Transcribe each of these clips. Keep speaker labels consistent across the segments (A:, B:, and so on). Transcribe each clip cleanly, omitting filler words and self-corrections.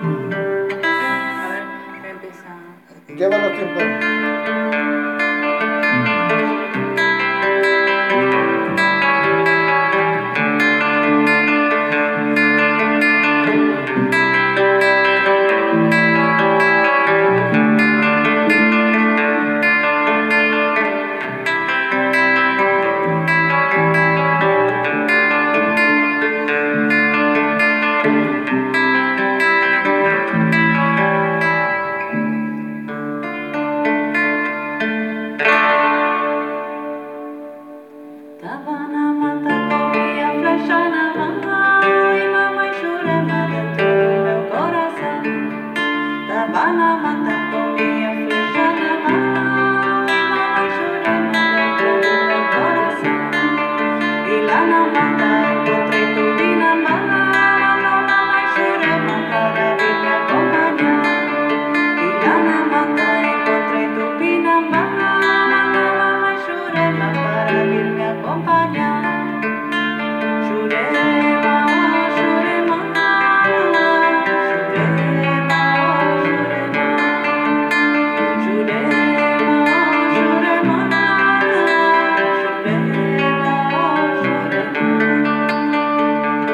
A: A ver, empieza.
B: Lleva los tiempos.
A: Tavana mata comia flecha na mão e mamãe chorava dentro do meu coração. Tavana mata comia flecha na mão e mamãe chorava dentro do meu coração. E lá na mata encontrei Tupinambá, mandou mamãe chorava para vir me acompanhar. E lá na mata encontrei Tupinambá, mandou mamãe chorava para vir me acompanhar. Churema, oh churema, churema, oh churema, churema, oh churema, churema, oh churema.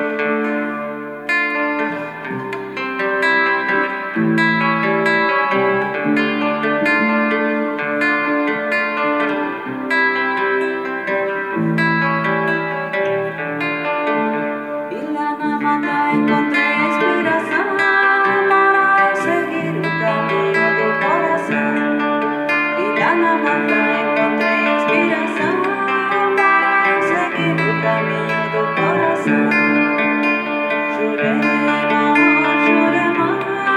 A: E lá na mata encontrei inspiração para eu seguir o caminho do coração. E lá na mata encontrei inspiração para eu seguir o caminho do coração. Churema, oh churema,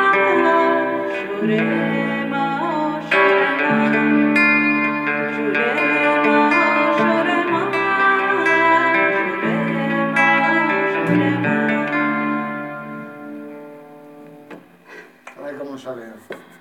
A: churema, oh churema, churema, oh churema, churema, oh churema.
B: A ver cómo sale.